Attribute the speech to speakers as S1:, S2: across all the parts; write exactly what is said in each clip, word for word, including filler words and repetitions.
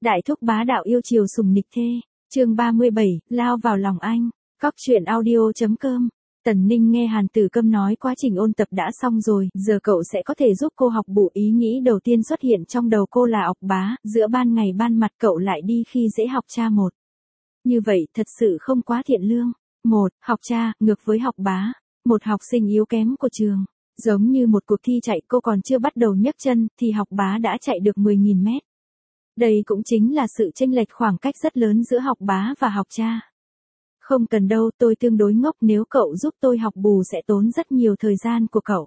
S1: Đại thúc bá đạo yêu chiều sùng nịch thê, chương ba mươi bảy, lao vào lòng anh, cóc truyện audio.com. Tần Ninh nghe Hàn Tử Câm nói quá trình ôn tập đã xong rồi, giờ cậu sẽ có thể giúp cô học bù. Ý nghĩ đầu tiên xuất hiện trong đầu cô là ọc bá, giữa ban ngày ban mặt cậu lại đi khi dễ học cha một. Như vậy thật sự không quá thiện lương. Một, học cha, ngược với học bá, một học sinh yếu kém của trường. Giống như một cuộc thi chạy, cô còn chưa bắt đầu nhấc chân, thì học bá đã chạy được mười nghìn mét. Đây cũng chính là sự chênh lệch khoảng cách rất lớn giữa học bá và học cha. Không cần đâu, tôi tương đối ngốc, nếu cậu giúp tôi học bù sẽ tốn rất nhiều thời gian của cậu.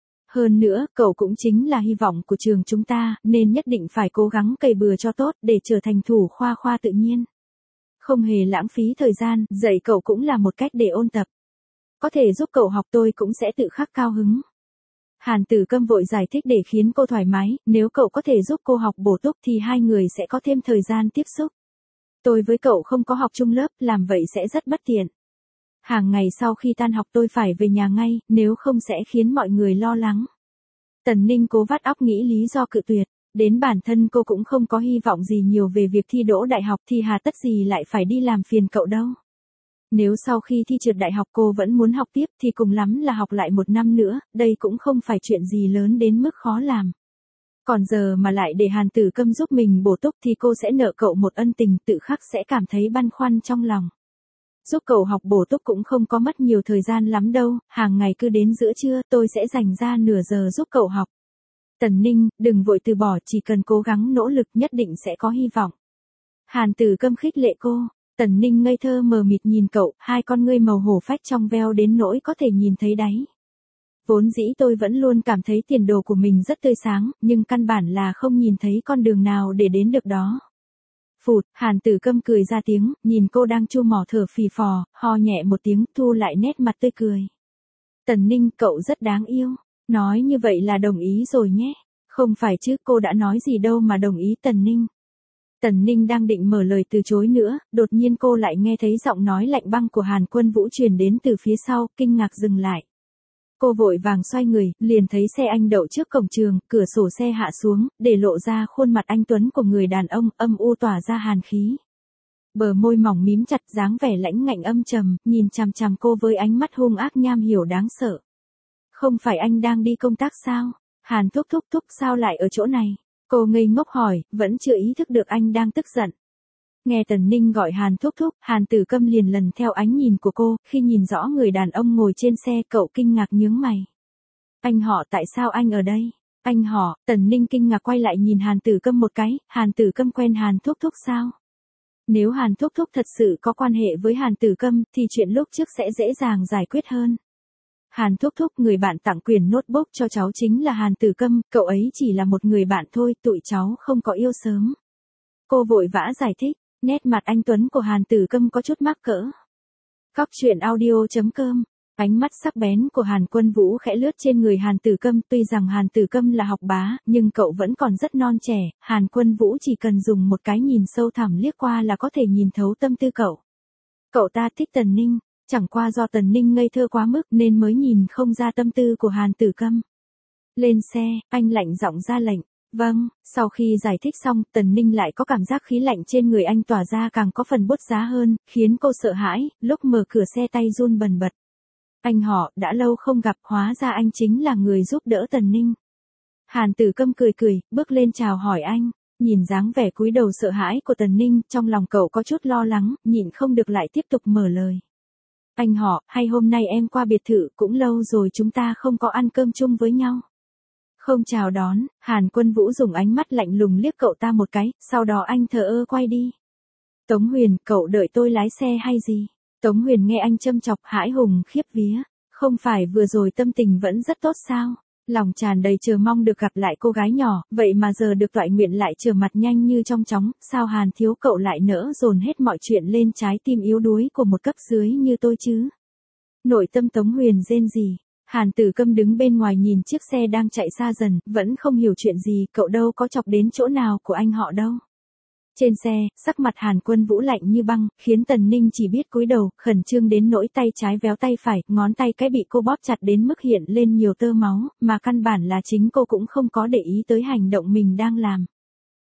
S1: Hơn nữa, cậu cũng chính là hy vọng của trường chúng ta, nên nhất định phải cố gắng cày bừa cho tốt để trở thành thủ khoa khoa tự nhiên. Không hề lãng phí thời gian, dạy cậu cũng là một cách để ôn tập. Có thể giúp cậu học tôi cũng sẽ tự khắc cao hứng. Hàn Tử Câm vội giải thích để khiến cô thoải mái, nếu cậu có thể giúp cô học bổ túc thì hai người sẽ có thêm thời gian tiếp xúc. Tôi với cậu không có học chung lớp, làm vậy sẽ rất bất tiện. Hàng ngày sau khi tan học tôi phải về nhà ngay, nếu không sẽ khiến mọi người lo lắng. Tần Ninh cố vắt óc nghĩ lý do cự tuyệt, đến bản thân cô cũng không có hy vọng gì nhiều về việc thi đỗ đại học thì hà tất gì lại phải đi làm phiền cậu đâu. Nếu sau khi thi trượt đại học cô vẫn muốn học tiếp thì cùng lắm là học lại một năm nữa, đây cũng không phải chuyện gì lớn đến mức khó làm. Còn giờ mà lại để Hàn Tử Câm giúp mình bổ túc thì cô sẽ nợ cậu một ân tình, tự khắc sẽ cảm thấy băn khoăn trong lòng. Giúp cậu học bổ túc cũng không có mất nhiều thời gian lắm đâu, hàng ngày cứ đến giữa trưa tôi sẽ dành ra nửa giờ giúp cậu học. Tần Ninh, đừng vội từ bỏ, chỉ cần cố gắng nỗ lực nhất định sẽ có hy vọng. Hàn Tử Câm khích lệ cô. Tần Ninh ngây thơ mờ mịt nhìn cậu, hai con ngươi màu hổ phách trong veo đến nỗi có thể nhìn thấy đáy. Vốn dĩ tôi vẫn luôn cảm thấy tiền đồ của mình rất tươi sáng, nhưng căn bản là không nhìn thấy con đường nào để đến được đó. Phụt, Hàn Tử Câm cười ra tiếng, nhìn cô đang chu mỏ thở phì phò, ho nhẹ một tiếng, thu lại nét mặt tươi cười. Tần Ninh, cậu rất đáng yêu. Nói như vậy là đồng ý rồi nhé. Không phải chứ, cô đã nói gì đâu mà đồng ý. Tần Ninh. Tần Ninh đang định mở lời từ chối nữa, đột nhiên cô lại nghe thấy giọng nói lạnh băng của Hàn Quân Vũ truyền đến từ phía sau, kinh ngạc dừng lại. Cô vội vàng xoay người, liền thấy xe anh đậu trước cổng trường, cửa sổ xe hạ xuống, để lộ ra khuôn mặt anh tuấn của người đàn ông, âm u tỏa ra hàn khí. Bờ môi mỏng mím chặt, dáng vẻ lãnh ngạnh âm trầm, nhìn chằm chằm cô với ánh mắt hung ác nham hiểm đáng sợ. Không phải anh đang đi công tác sao? Hàn thúc thúc thúc sao lại ở chỗ này? Cô ngây ngốc hỏi, vẫn chưa ý thức được anh đang tức giận. Nghe Tần Ninh gọi Hàn thúc thúc, Hàn Tử Câm liền lần theo ánh nhìn của cô, khi nhìn rõ người đàn ông ngồi trên xe, cậu kinh ngạc nhướng mày. Anh họ, tại sao anh ở đây? Anh họ, Tần Ninh kinh ngạc quay lại nhìn Hàn Tử Câm một cái, Hàn Tử Câm quen Hàn thúc thúc sao? Nếu Hàn thúc thúc thật sự có quan hệ với Hàn Tử Câm, thì chuyện lúc trước sẽ dễ dàng giải quyết hơn. Hàn thúc thúc, người bạn tặng quyển notebook cho cháu chính là Hàn Tử Câm, cậu ấy chỉ là một người bạn thôi, tụi cháu không có yêu sớm. Cô vội vã giải thích, nét mặt anh tuấn của Hàn Tử Câm có chút mắc cỡ. Cóc truyện audio.com. Ánh mắt sắc bén của Hàn Quân Vũ khẽ lướt trên người Hàn Tử Câm, tuy rằng Hàn Tử Câm là học bá, nhưng cậu vẫn còn rất non trẻ, Hàn Quân Vũ chỉ cần dùng một cái nhìn sâu thẳm liếc qua là có thể nhìn thấu tâm tư cậu. Cậu ta thích Tần Ninh. Chẳng qua do Tần Ninh ngây thơ quá mức nên mới nhìn không ra tâm tư của Hàn Tử Câm. Lên xe, anh lạnh giọng ra lệnh. Vâng, sau khi giải thích xong, Tần Ninh lại có cảm giác khí lạnh trên người anh tỏa ra càng có phần bút giá hơn, khiến cô sợ hãi, lúc mở cửa xe tay run bần bật. Anh họ, đã lâu không gặp, hóa ra anh chính là người giúp đỡ Tần Ninh. Hàn Tử Câm cười cười, bước lên chào hỏi anh. Nhìn dáng vẻ cúi đầu sợ hãi của Tần Ninh, trong lòng cậu có chút lo lắng, nhịn không được lại tiếp tục mở lời. Anh họ, hay hôm nay em qua biệt thự, cũng lâu rồi chúng ta không có ăn cơm chung với nhau. Không chào đón, Hàn Quân Vũ dùng ánh mắt lạnh lùng liếc cậu ta một cái, sau đó anh thờ ơ quay đi. Tống Huyền, cậu đợi tôi lái xe hay gì? Tống Huyền nghe anh châm chọc, hãi hùng khiếp vía. Không phải vừa rồi tâm tình vẫn rất tốt sao? Lòng tràn đầy chờ mong được gặp lại cô gái nhỏ, vậy mà giờ được toại nguyện lại trở mặt nhanh như trong chóng, sao Hàn thiếu cậu lại nỡ dồn hết mọi chuyện lên trái tim yếu đuối của một cấp dưới như tôi chứ? Nội tâm Tống Huyền rên rỉ. Hàn Tử Câm đứng bên ngoài nhìn chiếc xe đang chạy xa dần, vẫn không hiểu chuyện gì, cậu đâu có chọc đến chỗ nào của anh họ đâu. Trên xe, sắc mặt Hàn Quân Vũ lạnh như băng, khiến Tần Ninh chỉ biết cúi đầu, khẩn trương đến nỗi tay trái véo tay phải, ngón tay cái bị cô bóp chặt đến mức hiện lên nhiều tơ máu, mà căn bản là chính cô cũng không có để ý tới hành động mình đang làm.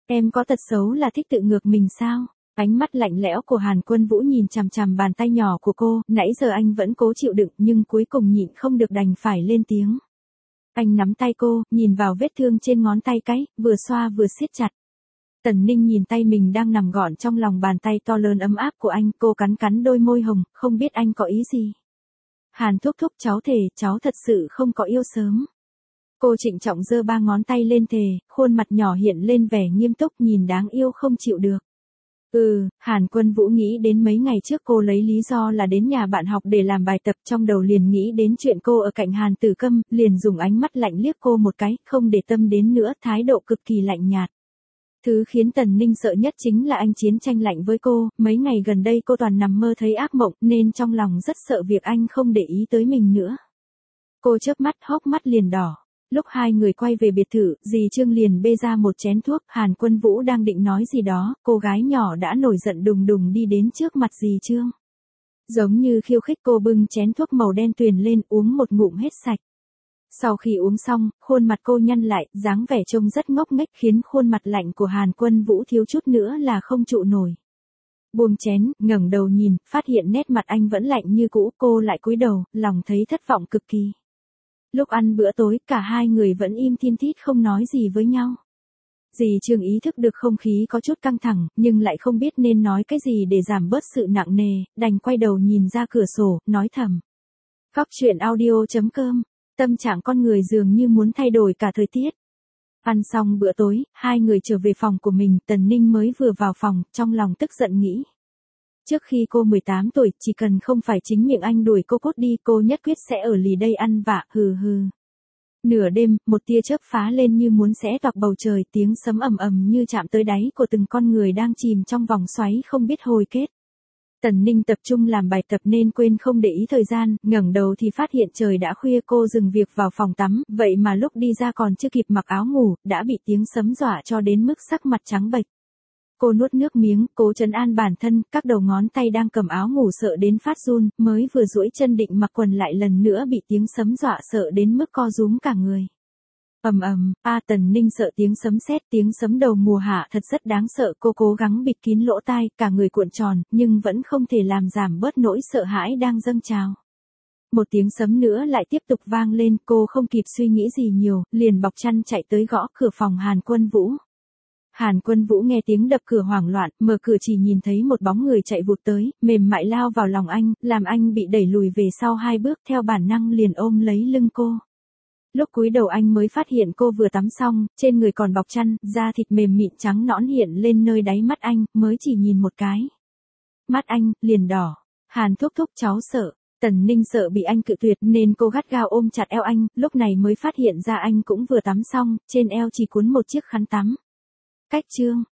S1: Em có tật xấu là thích tự ngược mình sao? Ánh mắt lạnh lẽo của Hàn Quân Vũ nhìn chằm chằm bàn tay nhỏ của cô, nãy giờ anh vẫn cố chịu đựng nhưng cuối cùng nhịn không được đành phải lên tiếng. Anh nắm tay cô, nhìn vào vết thương trên ngón tay cái, vừa xoa vừa siết chặt. Tần Ninh nhìn tay mình đang nằm gọn trong lòng bàn tay to lớn ấm áp của anh, cô cắn cắn đôi môi hồng, không biết anh có ý gì. Hàn thúc thúc, cháu thề, cháu thật sự không có yêu sớm. Cô trịnh trọng giơ ba ngón tay lên thề, khuôn mặt nhỏ hiện lên vẻ nghiêm túc nhìn đáng yêu không chịu được. Ừ, Hàn Quân Vũ nghĩ đến mấy ngày trước cô lấy lý do là đến nhà bạn học để làm bài tập, trong đầu liền nghĩ đến chuyện cô ở cạnh Hàn Tử Câm, liền dùng ánh mắt lạnh liếc cô một cái, không để tâm đến nữa, thái độ cực kỳ lạnh nhạt. Thứ khiến Tần Ninh sợ nhất chính là anh chiến tranh lạnh với cô, mấy ngày gần đây cô toàn nằm mơ thấy ác mộng nên trong lòng rất sợ việc anh không để ý tới mình nữa. Cô chớp mắt, hốc mắt liền đỏ. Lúc hai người quay về biệt thự, dì Trương liền bê ra một chén thuốc, Hàn Quân Vũ đang định nói gì đó, cô gái nhỏ đã nổi giận đùng đùng đi đến trước mặt dì Trương. Giống như khiêu khích, cô bưng chén thuốc màu đen tuyền lên, uống một ngụm hết sạch. Sau khi uống xong, khuôn mặt cô nhăn lại, dáng vẻ trông rất ngốc nghếch khiến khuôn mặt lạnh của Hàn Quân Vũ thiếu chút nữa là không trụ nổi. Buông chén, ngẩng đầu nhìn, phát hiện nét mặt anh vẫn lạnh như cũ, cô lại cúi đầu, lòng thấy thất vọng cực kỳ. Lúc ăn bữa tối, cả hai người vẫn im thiên thít không nói gì với nhau. Dì Trương ý thức được không khí có chút căng thẳng, nhưng lại không biết nên nói cái gì để giảm bớt sự nặng nề, đành quay đầu nhìn ra cửa sổ, nói thầm. Góc truyện audio chấm com, tâm trạng con người dường như muốn thay đổi cả thời tiết. Ăn xong bữa tối, hai người trở về phòng của mình, Tần Ninh mới vừa vào phòng, trong lòng tức giận nghĩ. Trước khi cô mười tám tuổi, chỉ cần không phải chính miệng anh đuổi cô cút đi, cô nhất quyết sẽ ở lì đây ăn vạ, hừ hừ. Nửa đêm, một tia chớp phá lên như muốn xé toạc bầu trời, tiếng sấm ầm ầm như chạm tới đáy của từng con người đang chìm trong vòng xoáy không biết hồi kết. Tần Ninh tập trung làm bài tập nên quên không để ý thời gian, ngẩng đầu thì phát hiện trời đã khuya, cô dừng việc vào phòng tắm, vậy mà lúc đi ra còn chưa kịp mặc áo ngủ, đã bị tiếng sấm dọa cho đến mức sắc mặt trắng bệch. Cô nuốt nước miếng, cố trấn an bản thân, các đầu ngón tay đang cầm áo ngủ sợ đến phát run, mới vừa duỗi chân định mặc quần lại lần nữa bị tiếng sấm dọa sợ đến mức co rúm cả người. Ầm ầm, a Tần Ninh sợ tiếng sấm sét, tiếng sấm đầu mùa hạ thật rất đáng sợ, cô cố gắng bịt kín lỗ tai, cả người cuộn tròn, nhưng vẫn không thể làm giảm bớt nỗi sợ hãi đang dâng trào. Một tiếng sấm nữa lại tiếp tục vang lên, cô không kịp suy nghĩ gì nhiều, liền bọc chăn chạy tới gõ cửa phòng Hàn Quân Vũ. Hàn Quân Vũ nghe tiếng đập cửa hoảng loạn, mở cửa chỉ nhìn thấy một bóng người chạy vụt tới, mềm mại lao vào lòng anh, làm anh bị đẩy lùi về sau hai bước, theo bản năng liền ôm lấy lưng cô. Lúc cúi đầu anh mới phát hiện cô vừa tắm xong, trên người còn bọc chăn, da thịt mềm mịn trắng nõn hiện lên nơi đáy mắt anh, mới chỉ nhìn một cái. Mắt anh, liền đỏ. Hàn thúc thúc, cháu sợ. Tần Ninh sợ bị anh cự tuyệt nên cô gắt gao ôm chặt eo anh, lúc này mới phát hiện ra anh cũng vừa tắm xong, trên eo chỉ cuốn một chiếc khăn tắm. Cách chương.